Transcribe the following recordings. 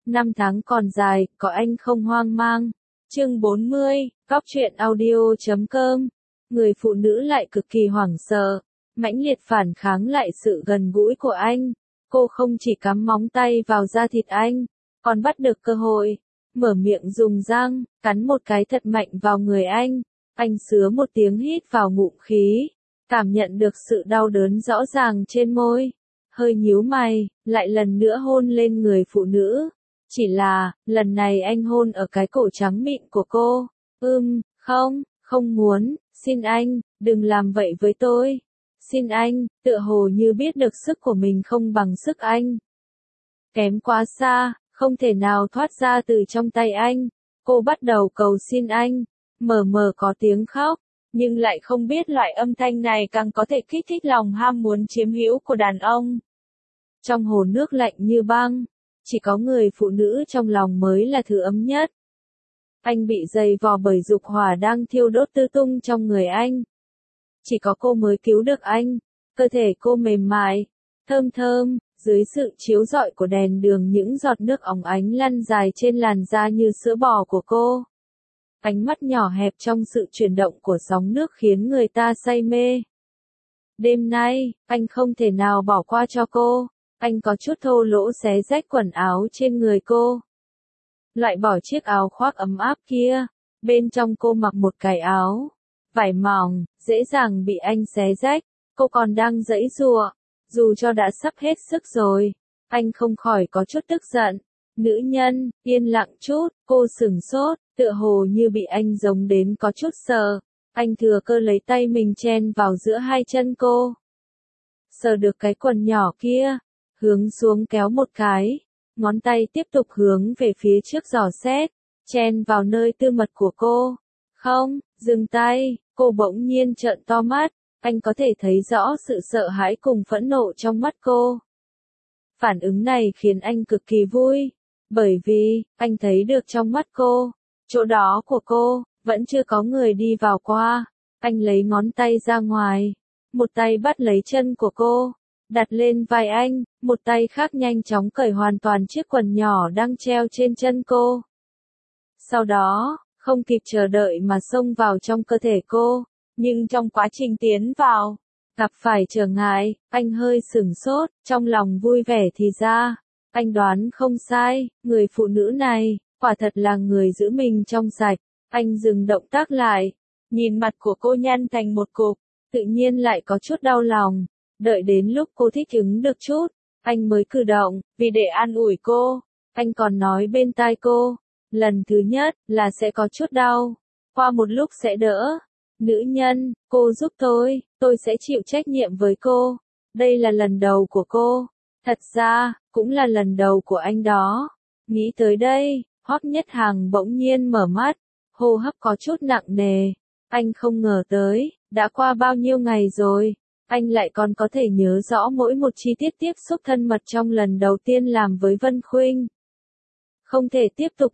Năm tháng còn dài, có anh không hoang mang. Chương 40, Góc truyện audio.com. Người phụ nữ lại cực kỳ hoảng sợ, mãnh liệt phản kháng lại sự gần gũi của anh. Cô không chỉ cắm móng tay vào da thịt anh, còn bắt được cơ hội, mở miệng dùng răng, cắn một cái thật mạnh vào người anh. Anh sứa một tiếng hít vào ngụm khí, cảm nhận được sự đau đớn rõ ràng trên môi. Hơi nhíu mày, lại lần nữa hôn lên người phụ nữ. Chỉ là, lần này anh hôn ở cái cổ trắng mịn của cô. Không muốn, xin anh, đừng làm vậy với tôi. Xin anh, tựa hồ như biết được sức của mình không bằng sức anh. Kém quá xa, không thể nào thoát ra từ trong tay anh. Cô bắt đầu cầu xin anh, mờ có tiếng khóc, nhưng lại không biết loại âm thanh này càng có thể kích thích lòng ham muốn chiếm hữu của đàn ông. Trong hồ nước lạnh như băng, chỉ có người phụ nữ trong lòng mới là thứ ấm nhất. Anh bị dày vò bởi dục hỏa đang thiêu đốt tư tung trong người anh. Chỉ có cô mới cứu được anh. Cơ thể cô mềm mại, thơm thơm, dưới sự chiếu rọi của đèn đường những giọt nước óng ánh lăn dài trên làn da như sữa bò của cô. Ánh mắt nhỏ hẹp trong sự chuyển động của sóng nước khiến người ta say mê. Đêm nay, anh không thể nào bỏ qua cho cô. Anh có chút thô lỗ xé rách quần áo trên người cô. Loại bỏ chiếc áo khoác ấm áp kia. Bên trong cô mặc một cái áo vải mỏng, dễ dàng bị anh xé rách. Cô còn đang giãy giụa, dù cho đã sắp hết sức rồi. Anh không khỏi có chút tức giận. Nữ nhân, yên lặng chút, cô sửng sốt, tựa hồ như bị anh giống đến có chút sợ. Anh thừa cơ lấy tay mình chen vào giữa hai chân cô. Sờ được cái quần nhỏ kia, hướng xuống kéo một cái, ngón tay tiếp tục hướng về phía trước dò xét, chen vào nơi tư mật của cô. Không, dừng tay, cô bỗng nhiên trợn to mắt, anh có thể thấy rõ sự sợ hãi cùng phẫn nộ trong mắt cô. Phản ứng này khiến anh cực kỳ vui, bởi vì, anh thấy được trong mắt cô, chỗ đó của cô, vẫn chưa có người đi vào qua. Anh lấy ngón tay ra ngoài, một tay bắt lấy chân của cô, đặt lên vai anh, một tay khác nhanh chóng cởi hoàn toàn chiếc quần nhỏ đang treo trên chân cô. Sau đó, không kịp chờ đợi mà xông vào trong cơ thể cô, nhưng trong quá trình tiến vào, gặp phải trở ngại, anh hơi sửng sốt, trong lòng vui vẻ thì ra, anh đoán không sai, người phụ nữ này, quả thật là người giữ mình trong sạch. Anh dừng động tác lại, nhìn mặt của cô nhăn thành một cục, tự nhiên lại có chút đau lòng. Đợi đến lúc cô thích ứng được chút, anh mới cử động, vì để an ủi cô, anh còn nói bên tai cô, lần thứ nhất là sẽ có chút đau, qua một lúc sẽ đỡ. Nữ nhân, cô giúp tôi sẽ chịu trách nhiệm với cô. Đây là lần đầu của cô, thật ra, cũng là lần đầu của anh đó. Nghĩ tới đây, Hoắc Nhất Hằng bỗng nhiên mở mắt, hô hấp có chút nặng nề. Anh không ngờ tới, đã qua bao nhiêu ngày rồi, anh lại còn có thể nhớ rõ mỗi một chi tiết tiếp xúc thân mật trong lần đầu tiên làm với Vân Khuynh. Không thể tiếp tục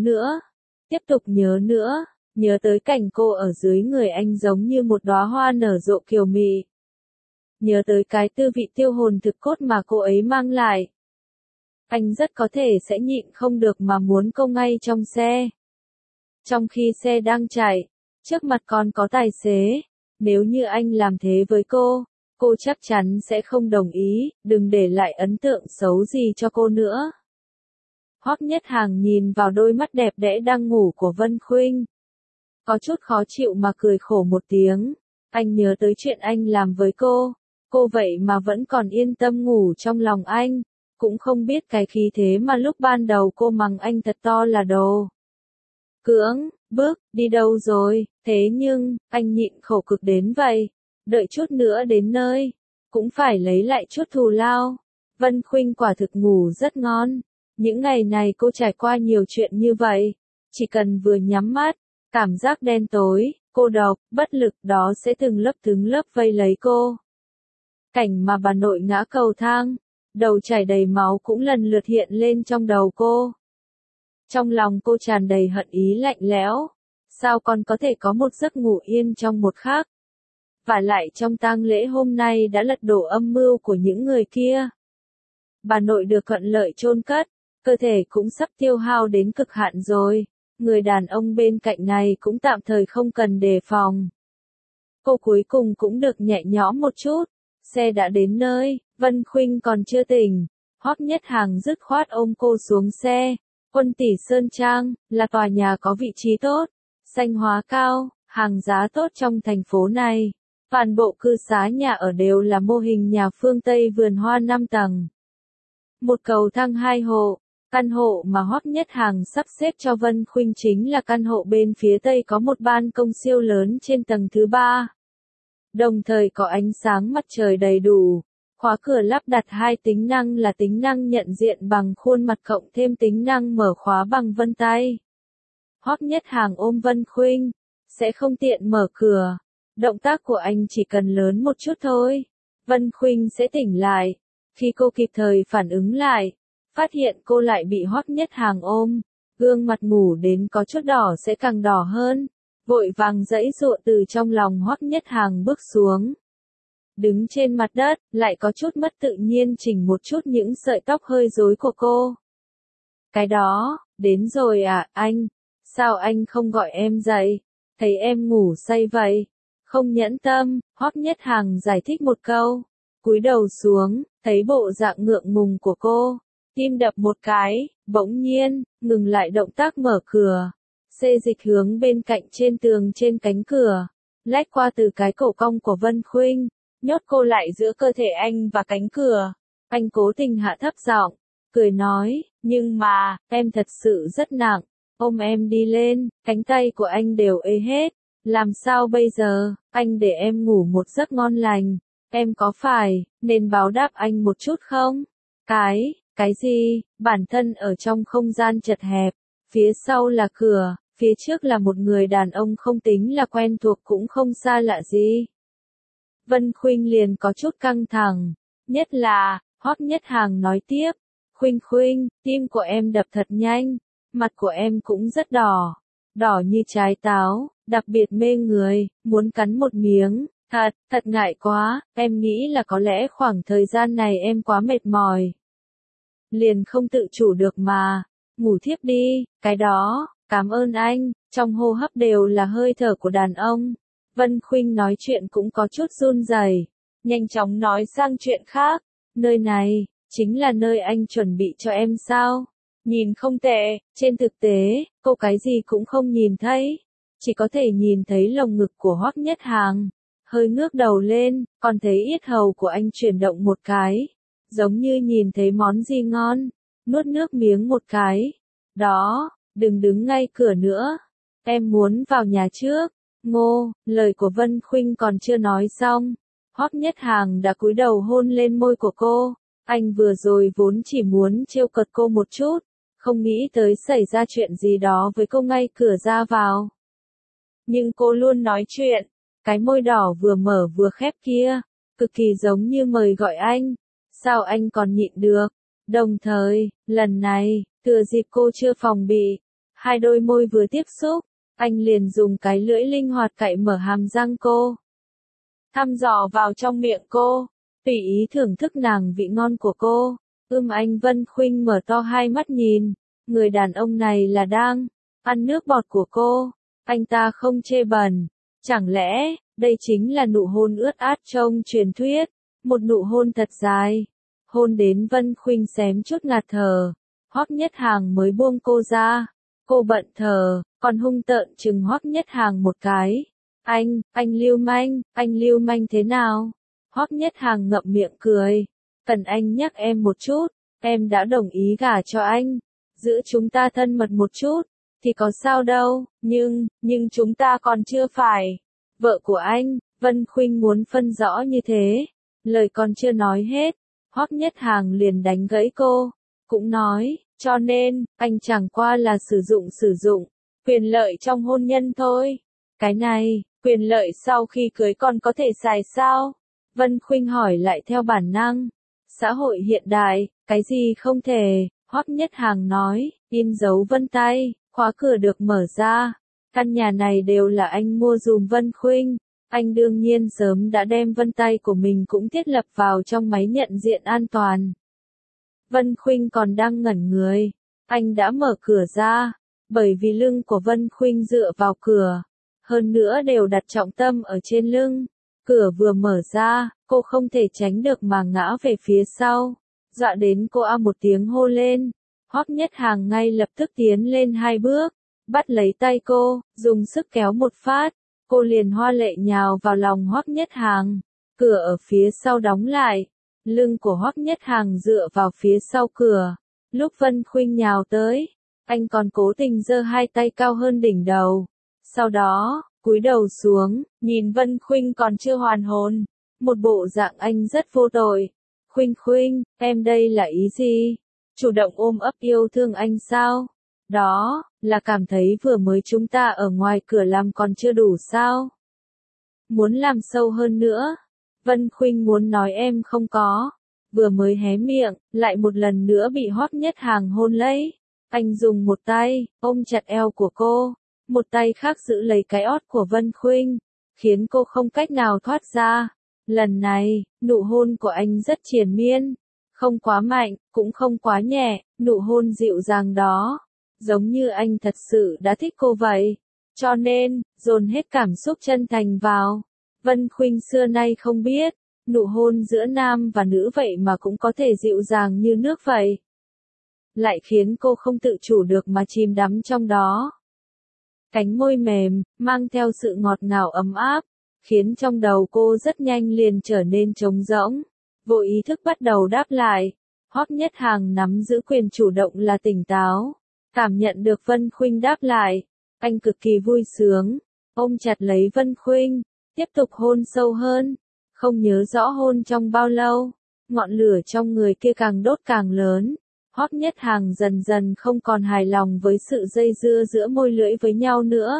nhớ nữa, nhớ tới cảnh cô ở dưới người anh giống như một đóa hoa nở rộ kiều mị. Nhớ tới cái tư vị tiêu hồn thực cốt mà cô ấy mang lại. Anh rất có thể sẽ nhịn không được mà muốn cô ngay trong xe. Trong khi xe đang chạy, trước mặt còn có tài xế. Nếu như anh làm thế với cô chắc chắn sẽ không đồng ý, đừng để lại ấn tượng xấu gì cho cô nữa. Hoắc Nhất Hằng nhìn vào đôi mắt đẹp đẽ đang ngủ của Vân Khuynh. Có chút khó chịu mà cười khổ một tiếng. Anh nhớ tới chuyện anh làm với cô vậy mà vẫn còn yên tâm ngủ trong lòng anh. Cũng không biết cái khí thế mà lúc ban đầu cô mắng anh thật to là đồ cưỡng bức, đi đâu rồi, thế nhưng, anh nhịn khổ cực đến vậy, đợi chút nữa đến nơi, cũng phải lấy lại chút thù lao. Vân Khuynh quả thực ngủ rất ngon, những ngày này cô trải qua nhiều chuyện như vậy, chỉ cần vừa nhắm mắt, cảm giác đen tối, cô độc, bất lực đó sẽ từng lớp vây lấy cô. Cảnh mà bà nội ngã cầu thang, đầu chảy đầy máu cũng lần lượt hiện lên trong đầu cô. Trong lòng cô tràn đầy hận ý lạnh lẽo, sao còn có thể có một giấc ngủ yên trong một khắc. Và lại trong tang lễ hôm nay đã lật đổ âm mưu của những người kia. Bà nội được thuận lợi chôn cất, cơ thể cũng sắp tiêu hao đến cực hạn rồi, người đàn ông bên cạnh này cũng tạm thời không cần đề phòng. Cô cuối cùng cũng được nhẹ nhõm một chút, xe đã đến nơi, Vân Khuynh còn chưa tỉnh, Hoắc Nhất Hàng dứt khoát ôm cô xuống xe. Quân Tỷ Sơn Trang là tòa nhà có vị trí tốt, danh hóa cao, hàng giá tốt trong thành phố này. Toàn bộ cư xá nhà ở đều là mô hình nhà phương Tây vườn hoa 5 tầng. Một cầu thang 2 hộ, căn hộ mà Hoắc Nhất Hàng sắp xếp cho Vân Khuynh chính là căn hộ bên phía Tây có một ban công siêu lớn trên tầng thứ 3. Đồng thời có ánh sáng mặt trời đầy đủ. Khóa cửa lắp đặt 2 tính năng là tính năng nhận diện bằng khuôn mặt cộng thêm tính năng mở khóa bằng vân tay. Hoắc Nhất Hàng ôm Vân Khuynh, sẽ không tiện mở cửa. Động tác của anh chỉ cần lớn một chút thôi. Vân Khuynh sẽ tỉnh lại. Khi cô kịp thời phản ứng lại, phát hiện cô lại bị Hoắc Nhất Hàng ôm, gương mặt ngủ đến có chút đỏ sẽ càng đỏ hơn. Vội vàng giãy giụa từ trong lòng Hoắc Nhất Hàng bước xuống. Đứng trên mặt đất, lại có chút mất tự nhiên chỉnh một chút những sợi tóc hơi rối của cô. Cái đó, đến rồi à, anh? Sao anh không gọi em dậy? Thấy em ngủ say vậy? Không nhẫn tâm, Hoắc Nhất Hàng giải thích một câu. Cúi đầu xuống, thấy bộ dạng ngượng ngùng của cô. Tim đập một cái, bỗng nhiên, ngừng lại động tác mở cửa. Xê dịch hướng bên cạnh trên tường trên cánh cửa. Lách qua từ cái cổ cong của Vân Khuynh. Nhốt cô lại giữa cơ thể anh và cánh cửa. Anh cố tình hạ thấp giọng, cười nói, nhưng mà, em thật sự rất nặng, ôm em đi lên, cánh tay của anh đều ê hết. Làm sao bây giờ, anh để em ngủ một giấc ngon lành, em có phải, nên báo đáp anh một chút không? Cái gì, bản thân ở trong không gian chật hẹp, phía sau là cửa, phía trước là một người đàn ông không tính là quen thuộc cũng không xa lạ gì. Vân Khuynh liền có chút căng thẳng, nhất là, Hoắc Nhất Hàng nói tiếp, Khuynh, tim của em đập thật nhanh, mặt của em cũng rất đỏ, đỏ như trái táo, đặc biệt mê người, muốn cắn một miếng, thật ngại quá, em nghĩ là có lẽ khoảng thời gian này em quá mệt mỏi. Liền không tự chủ được mà, ngủ thiếp đi, cái đó, cảm ơn anh, trong hô hấp đều là hơi thở của đàn ông. Vân Khuynh nói chuyện cũng có chút run rẩy, nhanh chóng nói sang chuyện khác, nơi này, chính là nơi anh chuẩn bị cho em sao? Nhìn không tệ, trên thực tế, cô cái gì cũng không nhìn thấy, chỉ có thể nhìn thấy lồng ngực của Hoắc Nhất Hàng, hơi ngước đầu lên, còn thấy yết hầu của anh chuyển động một cái, giống như nhìn thấy món gì ngon, nuốt nước miếng một cái. Đó, đừng đứng ngay cửa nữa, em muốn vào nhà trước. Ngô, lời của Vân Khuynh còn chưa nói xong, Hoắc Nhất Hàng đã cúi đầu hôn lên môi của cô. Anh vừa rồi vốn chỉ muốn trêu cợt cô một chút, không nghĩ tới xảy ra chuyện gì đó với cô ngay cửa ra vào. Nhưng cô luôn nói chuyện, cái môi đỏ vừa mở vừa khép kia, cực kỳ giống như mời gọi anh. Sao anh còn nhịn được? Đồng thời, lần này, thừa dịp cô chưa phòng bị, hai đôi môi vừa tiếp xúc, anh liền dùng cái lưỡi linh hoạt cạy mở hàm răng cô. Thăm dò vào trong miệng cô, tùy ý thưởng thức nàng vị ngon của cô. Anh Vân Khuynh mở to hai mắt nhìn, người đàn ông này là đang ăn nước bọt của cô. Anh ta không chê bẩn, chẳng lẽ, đây chính là nụ hôn ướt át trong truyền thuyết, một nụ hôn thật dài. Hôn đến Vân Khuynh xém chút ngạt thở, Hoắc Nhất Hàng mới buông cô ra. Cô bận thở, còn hung tợn chừng Hoắc Nhất Hàng một cái. Anh lưu manh thế nào? Hoắc Nhất Hàng ngậm miệng cười. Cần anh nhắc em một chút, em đã đồng ý gả cho anh. Giữa chúng ta thân mật một chút, thì có sao đâu, nhưng chúng ta còn chưa phải vợ của anh. Vân Khuynh muốn phân rõ như thế. Lời còn chưa nói hết, Hoắc Nhất Hàng liền đánh gãy cô. Cũng nói, cho nên, anh chẳng qua là sử dụng quyền lợi trong hôn nhân thôi. Cái này, quyền lợi sau khi cưới còn có thể xài sao? Vân Khuynh hỏi lại theo bản năng. Xã hội hiện đại, cái gì không thể? Hoắc Nhất Hàng nói, in dấu vân tay, khóa cửa được mở ra. Căn nhà này đều là anh mua dùm Vân Khuynh. Anh đương nhiên sớm đã đem vân tay của mình cũng thiết lập vào trong máy nhận diện an toàn. Vân Khuynh còn đang ngẩn người. Anh đã mở cửa ra. Bởi vì lưng của Vân Khuynh dựa vào cửa. Hơn nữa đều đặt trọng tâm ở trên lưng. Cửa vừa mở ra, cô không thể tránh được mà ngã về phía sau. Dọa đến cô a một tiếng hô lên. Hoắc Nhất Hàng ngay lập tức tiến lên 2 bước. Bắt lấy tay cô, dùng sức kéo một phát. Cô liền hoa lệ nhào vào lòng Hoắc Nhất Hàng. Cửa ở phía sau đóng lại. Lưng của Hoắc Nhất Hàng dựa vào phía sau cửa. Lúc Vân Khuynh nhào tới, anh còn cố tình giơ 2 tay cao hơn đỉnh đầu. Sau đó, cúi đầu xuống, nhìn Vân Khuynh còn chưa hoàn hồn. Một bộ dạng anh rất vô tội. Khuynh Khuynh, em đây là ý gì? Chủ động ôm ấp yêu thương anh sao? Đó, là cảm thấy vừa mới chúng ta ở ngoài cửa làm còn chưa đủ sao? Muốn làm sâu hơn nữa? Vân Khuynh muốn nói em không có. Vừa mới hé miệng, lại một lần nữa bị Hoắc Nhất Hàng hôn lấy. Anh dùng một tay, ôm chặt eo của cô. Một tay khác giữ lấy cái ót của Vân Khuynh. Khiến cô không cách nào thoát ra. Lần này, nụ hôn của anh rất triền miên. Không quá mạnh, cũng không quá nhẹ, nụ hôn dịu dàng đó. Giống như anh thật sự đã thích cô vậy. Cho nên, dồn hết cảm xúc chân thành vào. Vân Khuynh xưa nay không biết, nụ hôn giữa nam và nữ vậy mà cũng có thể dịu dàng như nước vậy. Lại khiến cô không tự chủ được mà chìm đắm trong đó. Cánh môi mềm, mang theo sự ngọt ngào ấm áp, khiến trong đầu cô rất nhanh liền trở nên trống rỗng. Vô ý thức bắt đầu đáp lại. Hoắc Nhất Hàng nắm giữ quyền chủ động là tỉnh táo. Cảm nhận được Vân Khuynh đáp lại. Anh cực kỳ vui sướng. Ôm chặt lấy Vân Khuynh. Tiếp tục hôn sâu hơn. Không nhớ rõ hôn trong bao lâu. Ngọn lửa trong người kia càng đốt càng lớn. Hoắc Nhất Hàng dần dần không còn hài lòng với sự dây dưa giữa môi lưỡi với nhau nữa.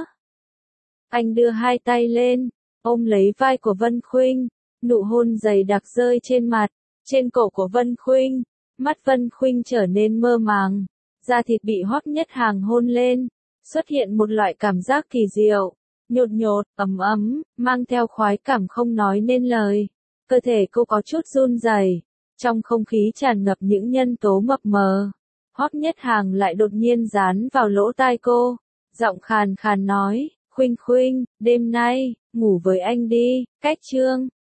Anh đưa 2 tay lên. Ôm lấy vai của Vân Khuynh. Nụ hôn dày đặc rơi trên mặt, trên cổ của Vân Khuynh. Mắt Vân Khuynh trở nên mơ màng. Da thịt bị Hoắc Nhất Hàng hôn lên. Xuất hiện một loại cảm giác kỳ diệu. Nhột nhột, ấm ấm, mang theo khoái cảm không nói nên lời. Cơ thể cô có chút run rẩy. Trong không khí tràn ngập những nhân tố mập mờ. Hoắc Nhất Hàng lại đột nhiên dán vào lỗ tai cô. Giọng khàn khàn nói, Khuynh Khuynh, đêm nay, ngủ với anh đi, cách chương.